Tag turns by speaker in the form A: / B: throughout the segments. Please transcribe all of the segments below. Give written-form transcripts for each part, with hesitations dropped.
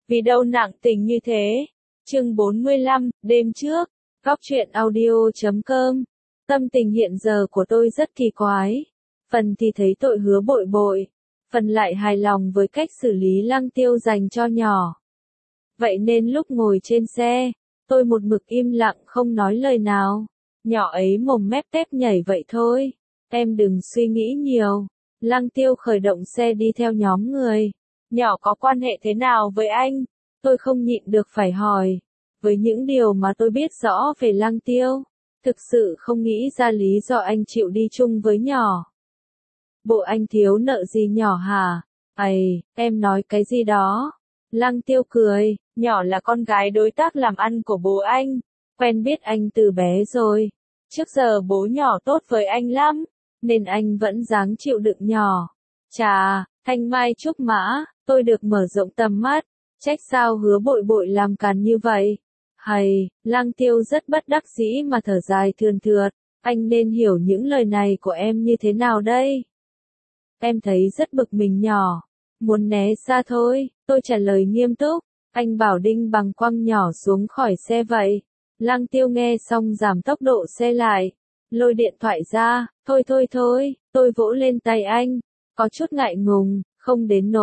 A: Vì đâu nặng tình như thế. Chương 45, đêm trước. Góc truyện audio.com. Tâm tình hiện giờ của tôi rất kỳ quái. Phần thì thấy tội Hứa Bội Bội, phần lại hài lòng với cách xử lý Lăng Tiêu dành cho nhỏ. Vậy nên lúc ngồi trên xe, tôi một mực im lặng không nói lời nào. Nhỏ ấy mồm mép tép nhảy vậy thôi. Em đừng suy nghĩ nhiều. Lăng Tiêu khởi động xe đi theo nhóm người. Nhỏ có quan hệ thế nào với anh? Tôi không nhịn được phải hỏi. Với những điều mà tôi biết rõ về Lăng Tiêu, thực sự không nghĩ ra lý do anh chịu đi chung với nhỏ. Bộ anh thiếu nợ gì nhỏ hả? Ây, em nói cái gì đó? Lăng Tiêu cười, nhỏ là con gái đối tác làm ăn của bố anh, quen biết anh từ bé rồi. Trước giờ bố nhỏ tốt với anh lắm, nên anh vẫn dáng chịu đựng nhỏ. Chà, thanh mai trúc mã, tôi được mở rộng tầm mắt, trách sao Hứa Bội Bội làm càn như vậy. Hay, Lăng Tiêu rất bất đắc dĩ mà thở dài thườn thượt, anh nên hiểu những lời này của em như thế nào đây? Em thấy rất bực mình nhỏ, muốn né xa thôi, tôi trả lời nghiêm túc, anh bảo Đinh Bằng quăng nhỏ xuống khỏi xe vậy. Lăng Tiêu nghe xong giảm tốc độ xe lại, lôi điện thoại ra, thôi, tôi vỗ lên tay anh, có chút ngại ngùng, không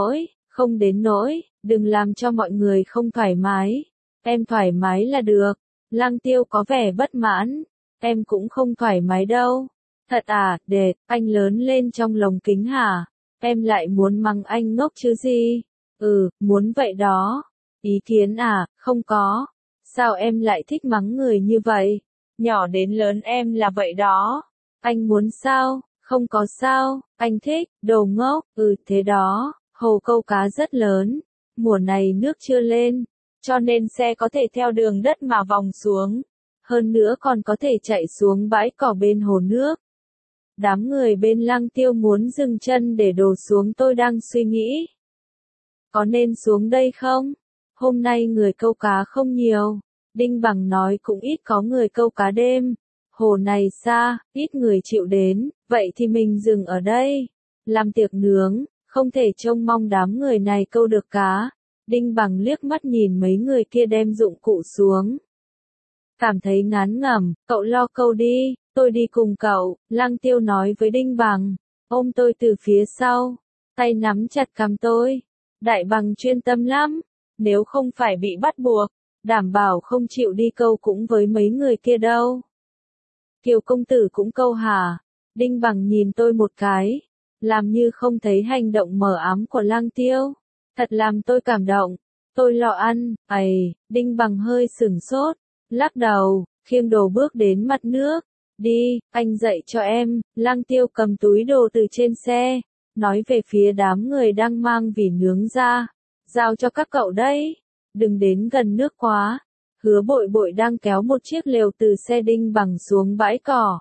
A: đến nỗi, đừng làm cho mọi người không thoải mái, em thoải mái là được. Lăng Tiêu có vẻ bất mãn, em cũng không thoải mái đâu. Thật à, Đệt, anh lớn lên trong lồng kính hả? Em lại muốn mắng anh ngốc chứ gì? Muốn vậy đó. Ý kiến à, không có. Sao em lại thích mắng người như vậy? Nhỏ đến lớn em là vậy đó. Anh muốn sao? Không có sao, anh thích, đồ ngốc, thế đó, hồ câu cá rất lớn. Mùa này nước chưa lên, cho nên xe có thể theo đường đất mà vòng xuống. Hơn nữa còn có thể chạy xuống bãi cỏ bên hồ nước. Đám người bên Lăng Tiêu muốn dừng chân để đổ xuống, tôi đang suy nghĩ. Có nên xuống đây không? Hôm nay người câu cá không nhiều. Đinh Bằng nói cũng ít có người câu cá đêm. Hồ này xa, ít người chịu đến, vậy thì mình dừng ở đây. Làm tiệc nướng, không thể trông mong đám người này câu được cá. Đinh Bằng liếc mắt nhìn mấy người kia đem dụng cụ xuống. Cảm thấy ngán ngẩm, cậu lo câu đi, tôi đi cùng cậu, Lăng Tiêu nói với Đinh Bằng, ôm tôi từ phía sau, tay nắm chặt cằm tôi. Đại Bằng chuyên tâm lắm, nếu không phải bị bắt buộc, đảm bảo không chịu đi câu cũng với mấy người kia đâu. Kiều công tử cũng câu hả? Đinh Bằng nhìn tôi một cái, làm như không thấy hành động mờ ám của Lăng Tiêu. Thật làm tôi cảm động, tôi lo ăn, Đinh Bằng hơi sửng sốt, lắc đầu, khiêng đồ bước đến mặt nước. Đi, anh dạy cho em. Lăng Tiêu cầm túi đồ từ trên xe, nói về phía đám người đang mang vỉ nướng ra. Giao cho các cậu đấy, đừng đến gần nước quá. Hứa Bội Bội đang kéo một chiếc lều từ xe Đinh Bằng xuống bãi cỏ.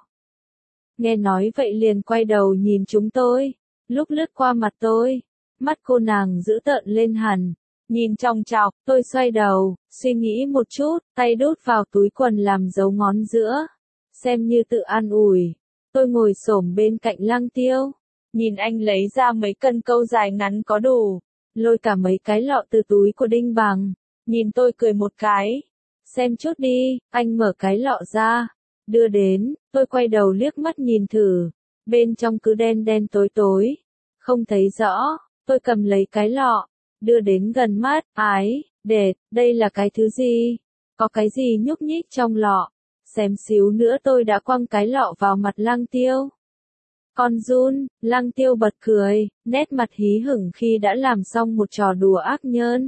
A: Nghe nói vậy liền quay đầu nhìn chúng tôi, lúc lướt qua mặt tôi, mắt cô nàng dữ tợn lên hẳn. Nhìn chòng chọc, tôi xoay đầu, suy nghĩ một chút, tay đút vào túi quần làm dấu ngón giữa. Xem như tự an ủi. Tôi ngồi xổm bên cạnh Lăng Tiêu. Nhìn anh lấy ra mấy cân câu dài ngắn có đủ. Lôi cả mấy cái lọ từ túi của Đinh Bằng. Nhìn tôi cười một cái. Xem chút đi, anh mở cái lọ ra. Đưa đến, tôi quay đầu liếc mắt nhìn thử. Bên trong cứ đen đen tối tối. Không thấy rõ, tôi cầm lấy cái lọ. Đưa đến gần mắt, Đệt, đây là cái thứ gì? Có cái gì nhúc nhích trong lọ? Xém xíu nữa tôi đã quăng cái lọ vào mặt Lăng Tiêu. Con giun, Lăng Tiêu bật cười, nét mặt hí hửng khi đã làm xong một trò đùa ác nhơn.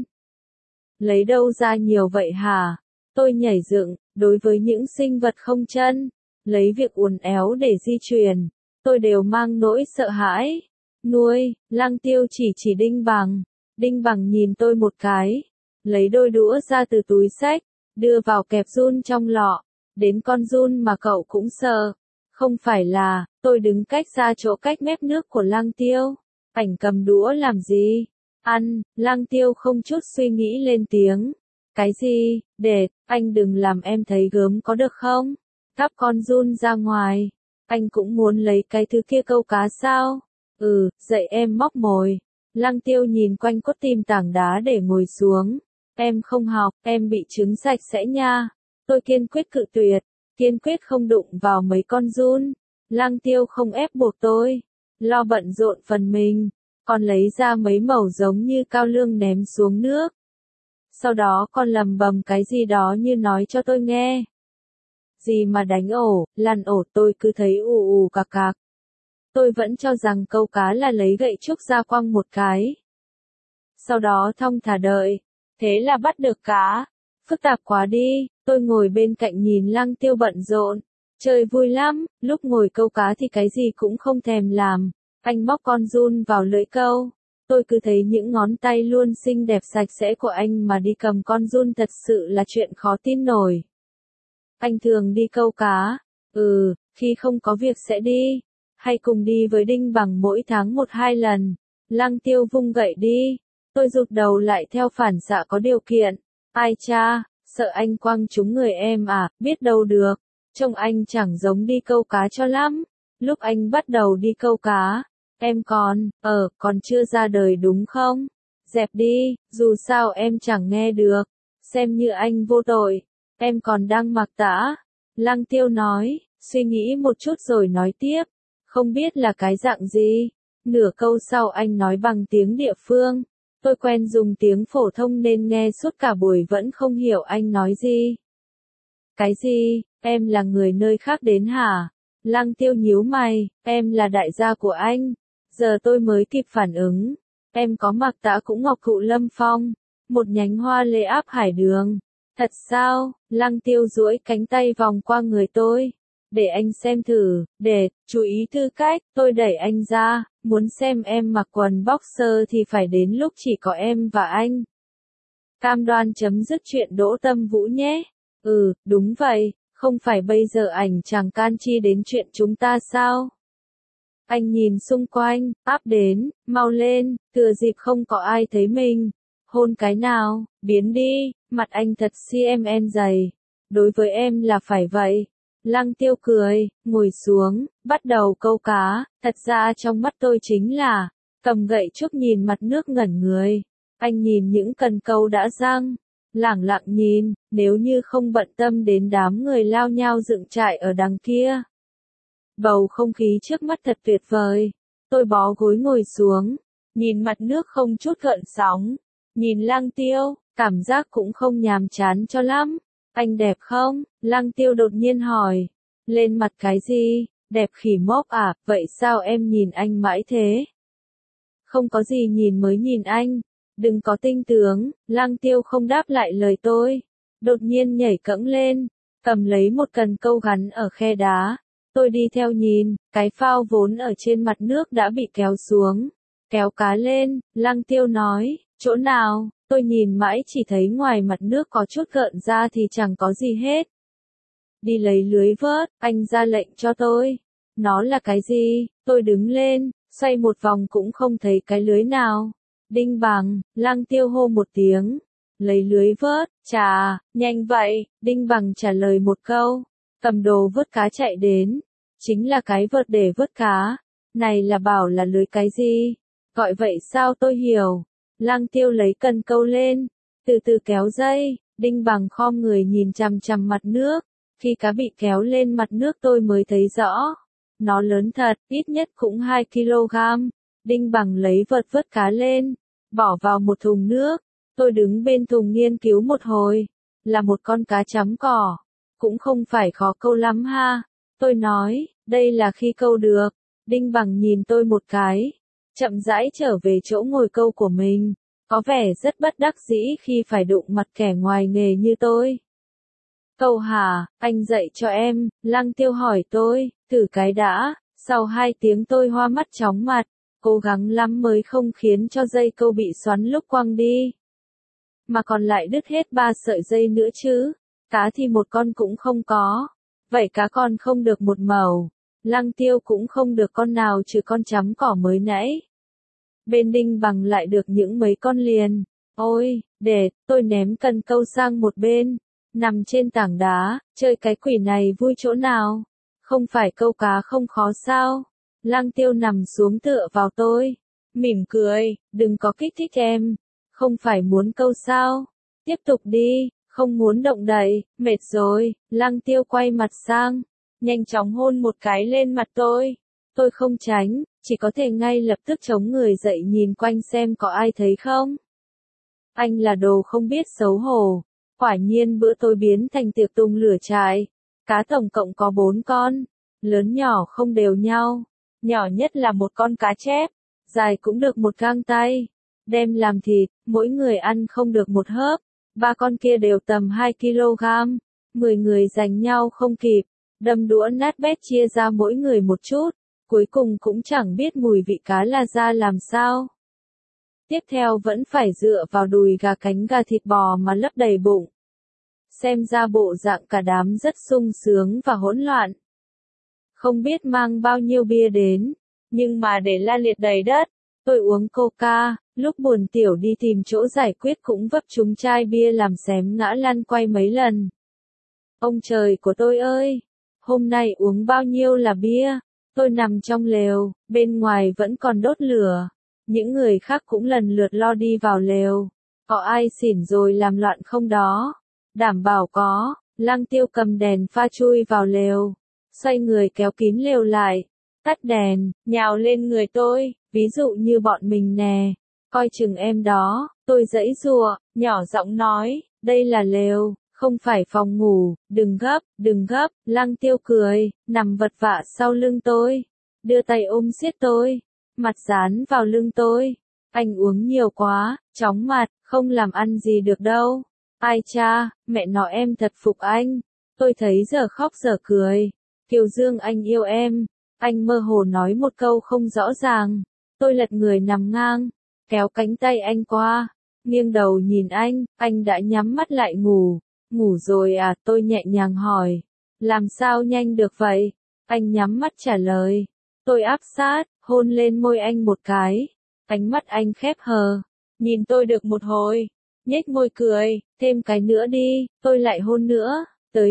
A: Lấy đâu ra nhiều vậy hả? Tôi nhảy dựng, đối với những sinh vật không chân, lấy việc uốn éo để di chuyển, tôi đều mang nỗi sợ hãi. Nuôi, Lăng Tiêu chỉ Đinh Bằng. Đinh Bằng nhìn tôi một cái, lấy đôi đũa ra từ túi xách, đưa vào kẹp giun trong lọ. Đến con giun mà cậu cũng sợ. Không phải là, tôi đứng cách xa chỗ cách mép nước của Lăng Tiêu. Ảnh cầm đũa làm gì? Ăn, Lăng Tiêu không chút suy nghĩ lên tiếng. Cái gì? Đệt, anh đừng làm em thấy gớm có được không? Cắp con giun ra ngoài. Anh cũng muốn lấy cái thứ kia câu cá sao? Dạy em móc mồi. Lăng Tiêu nhìn quanh quất tìm tảng đá để ngồi xuống. Em không học, em bị trứng sạch sẽ nha. Tôi kiên quyết cự tuyệt, kiên quyết không đụng vào mấy con giun. Lăng Tiêu không ép buộc tôi, lo bận rộn phần mình, còn lấy ra mấy mẩu giống như cao lương ném xuống nước. Sau đó còn lầm bầm cái gì đó như nói cho tôi nghe. Gì mà đánh ổ, lăn ổ, tôi cứ thấy ù ù cạc cạc. Tôi vẫn cho rằng câu cá là lấy gậy trúc ra quăng một cái. Sau đó thong thả đợi. Thế là bắt được cá. Phức tạp quá đi, tôi ngồi bên cạnh nhìn Lăng Tiêu bận rộn. Chơi vui lắm, lúc ngồi câu cá thì cái gì cũng không thèm làm. Anh móc con giun vào lưỡi câu. Tôi cứ thấy những ngón tay luôn xinh đẹp sạch sẽ của anh mà đi cầm con giun thật sự là chuyện khó tin nổi. Anh thường đi câu cá. Khi không có việc sẽ đi. Hay cùng đi với Đinh Bằng mỗi tháng 1-2 lần. Lăng Tiêu vung gậy đi. Tôi rụt đầu lại theo phản xạ có điều kiện. Ai cha, sợ anh quăng trúng người em à, biết đâu được. Trông anh chẳng giống đi câu cá cho lắm. Lúc anh bắt đầu đi câu cá, em còn chưa ra đời đúng không? Dẹp đi, dù sao em chẳng nghe được. Xem như anh vô tội. Em còn đang mặc tã. Lăng Tiêu nói, suy nghĩ một chút rồi nói tiếp. Không biết là cái dạng gì. Nửa câu sau anh nói bằng tiếng địa phương. Tôi quen dùng tiếng phổ thông nên nghe suốt cả buổi vẫn không hiểu anh nói gì. Cái gì, em là người nơi khác đến hả? Lăng Tiêu nhíu mày, em là đại gia của anh. Giờ tôi mới kịp phản ứng. Em có mặc tã cũng Ngọc Thụ Lâm Phong. Một nhánh hoa lê áp hải đường. Thật sao? Lăng Tiêu duỗi cánh tay vòng qua người tôi. Để anh xem thử, chú ý tư cách, tôi đẩy anh ra, muốn xem em mặc quần boxer thì phải đến lúc chỉ có em và anh. Cam đoan chấm dứt chuyện Đỗ Tâm Vũ nhé. Đúng vậy, không phải bây giờ ảnh chẳng can chi đến chuyện chúng ta sao? Anh nhìn xung quanh, áp đến, mau lên, thừa dịp không có ai thấy mình. Hôn cái nào, biến đi, mặt anh thật CMN dày. Đối với em là phải vậy. Lăng Tiêu cười, ngồi xuống, bắt đầu câu cá, thật ra trong mắt tôi chính là, cầm gậy trúc nhìn mặt nước ngẩn người. Anh nhìn những cần câu đã giăng, lẳng lặng nhìn, nếu như không bận tâm đến đám người lao nhao dựng trại ở đằng kia. Bầu không khí trước mắt thật tuyệt vời. Tôi bó gối ngồi xuống, nhìn mặt nước không chút gợn sóng, nhìn Lăng Tiêu, cảm giác cũng không nhàm chán cho lắm. Anh đẹp không? Lăng Tiêu đột nhiên hỏi. Lên mặt cái gì? Đẹp khỉ mốc à? Vậy sao em nhìn anh mãi thế? Không có gì nhìn mới nhìn anh. Đừng có tinh tướng. Lăng Tiêu không đáp lại lời tôi. Đột nhiên nhảy cẫng lên. Cầm lấy một cần câu gắn ở khe đá. Tôi đi theo nhìn. Cái phao vốn ở trên mặt nước đã bị kéo xuống. Kéo cá lên. Lăng Tiêu nói. Chỗ nào? Tôi nhìn mãi chỉ thấy ngoài mặt nước có chút gợn ra thì chẳng có gì hết. Đi lấy lưới vớt, anh ra lệnh cho tôi. Nó là cái gì? Tôi đứng lên, xoay một vòng cũng không thấy cái lưới nào. Đinh Bằng, Lăng Tiêu hô một tiếng. Lấy lưới vớt, chà, nhanh vậy, Đinh Bằng trả lời một câu. Cầm đồ vớt cá chạy đến. Chính là cái vợt để vớt cá. Này là bảo là lưới cái gì? Gọi vậy sao tôi hiểu. Lăng Tiêu lấy cần câu lên, từ từ kéo dây, Đinh Bằng khom người nhìn chằm chằm mặt nước, khi cá bị kéo lên mặt nước tôi mới thấy rõ. Nó lớn thật, ít nhất cũng 2 kg. Đinh Bằng lấy vợt vớt cá lên, bỏ vào một thùng nước, tôi đứng bên thùng nghiên cứu một hồi, là một con cá chấm cỏ, cũng không phải khó câu lắm ha. Tôi nói, đây là khi câu được. Đinh Bằng nhìn tôi một cái. Chậm rãi trở về chỗ ngồi câu của mình, có vẻ rất bất đắc dĩ khi phải đụng mặt kẻ ngoài nghề như tôi. Câu hả, anh dạy cho em, Lăng Tiêu hỏi tôi, thử cái đã, sau 2 tiếng tôi hoa mắt chóng mặt, cố gắng lắm mới không khiến cho dây câu bị xoắn lúc quăng đi. Mà còn lại đứt hết 3 sợi dây nữa chứ, cá thì một con cũng không có, vậy cá còn không được một mẩu. Lăng Tiêu cũng không được con nào trừ con chấm cỏ mới nãy. Bên Đinh Bằng lại được những mấy con liền. Ôi, tôi ném cần câu sang một bên. Nằm trên tảng đá, chơi cái quỷ này vui chỗ nào? Không phải câu cá không khó sao? Lăng Tiêu nằm xuống tựa vào tôi. Mỉm cười, đừng có kích thích em. Không phải muốn câu sao? Tiếp tục đi, không muốn động đậy, mệt rồi. Lăng Tiêu quay mặt sang, nhanh chóng hôn một cái lên mặt tôi. Tôi không tránh, chỉ có thể ngay lập tức chống người dậy nhìn quanh xem có ai thấy không. Anh là đồ không biết xấu hổ. Quả nhiên bữa tối biến thành tiệc tung lửa trại. Cá tổng cộng có 4 con, lớn nhỏ không đều nhau. Nhỏ nhất là một con cá chép, dài cũng được một gang tay. Đem làm thịt, mỗi người ăn không được một hớp. 3 con kia đều tầm 2 kg. 10 người giành nhau không kịp, đâm đũa nát bét chia ra mỗi người một chút. Cuối cùng cũng chẳng biết mùi vị cá là ra làm sao. Tiếp theo vẫn phải dựa vào đùi gà cánh gà thịt bò mà lấp đầy bụng. Xem ra bộ dạng cả đám rất sung sướng và hỗn loạn. Không biết mang bao nhiêu bia đến, nhưng mà để la liệt đầy đất. Tôi uống coca, lúc buồn tiểu đi tìm chỗ giải quyết cũng vấp trúng chai bia làm xém ngã lăn quay mấy lần. Ông trời của tôi ơi! Hôm nay uống bao nhiêu là bia? Tôi nằm trong lều, bên ngoài vẫn còn đốt lửa. Những người khác cũng lần lượt lo đi vào lều. Có ai xỉn rồi làm loạn không đó? Đảm bảo có. Lăng Tiêu cầm đèn pha chui vào lều, xoay người kéo kín lều lại, tắt đèn, nhào lên người tôi, ví dụ như bọn mình nè, coi chừng em đó. Tôi giãy giụa, nhỏ giọng nói, đây là lều, không phải phòng ngủ, đừng gấp, đừng gấp. Lăng Tiêu cười, nằm vật vã sau lưng tôi, đưa tay ôm siết tôi, mặt dán vào lưng tôi. Anh uống nhiều quá, chóng mặt, không làm ăn gì được đâu. Ai cha, mẹ nó em thật phục anh. Tôi thấy giờ khóc giờ cười. Kiều Dương anh yêu em. Anh mơ hồ nói một câu không rõ ràng. Tôi lật người nằm ngang, kéo cánh tay anh qua, nghiêng đầu nhìn anh đã nhắm mắt lại ngủ. Ngủ rồi à? Tôi nhẹ nhàng hỏi. Làm sao nhanh được vậy? Anh nhắm mắt trả lời. Tôi áp sát, hôn lên môi anh một cái. Ánh mắt anh khép hờ, nhìn tôi được một hồi, nhếch môi cười, thêm cái nữa đi. Tôi lại hôn nữa,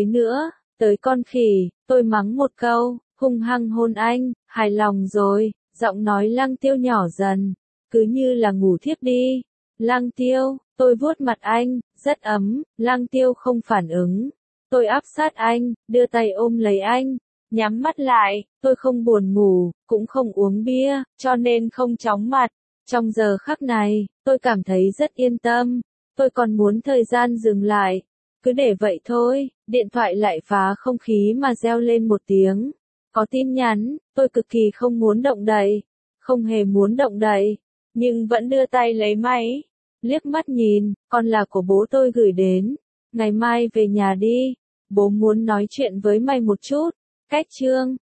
A: tới con khỉ. Tôi mắng một câu, hung hăng hôn anh. Hài lòng rồi, giọng nói Lăng Tiêu nhỏ dần, cứ như là ngủ thiếp đi. Lăng Tiêu, tôi vuốt mặt anh, rất ấm. Lăng Tiêu không phản ứng. Tôi áp sát anh, đưa tay ôm lấy anh, nhắm mắt lại. Tôi không buồn ngủ, cũng không uống bia, cho nên không chóng mặt. Trong giờ khắc này, tôi cảm thấy rất yên tâm. Tôi còn muốn thời gian dừng lại. Cứ để vậy thôi. Điện thoại lại phá không khí mà reo lên một tiếng. Có tin nhắn. Tôi cực kỳ không muốn động đậy. Không hề muốn động đậy, nhưng vẫn đưa tay lấy máy. Liếc mắt nhìn, con là của bố tôi gửi đến. Ngày mai về nhà đi. Bố muốn nói chuyện với mày một chút. Cách chương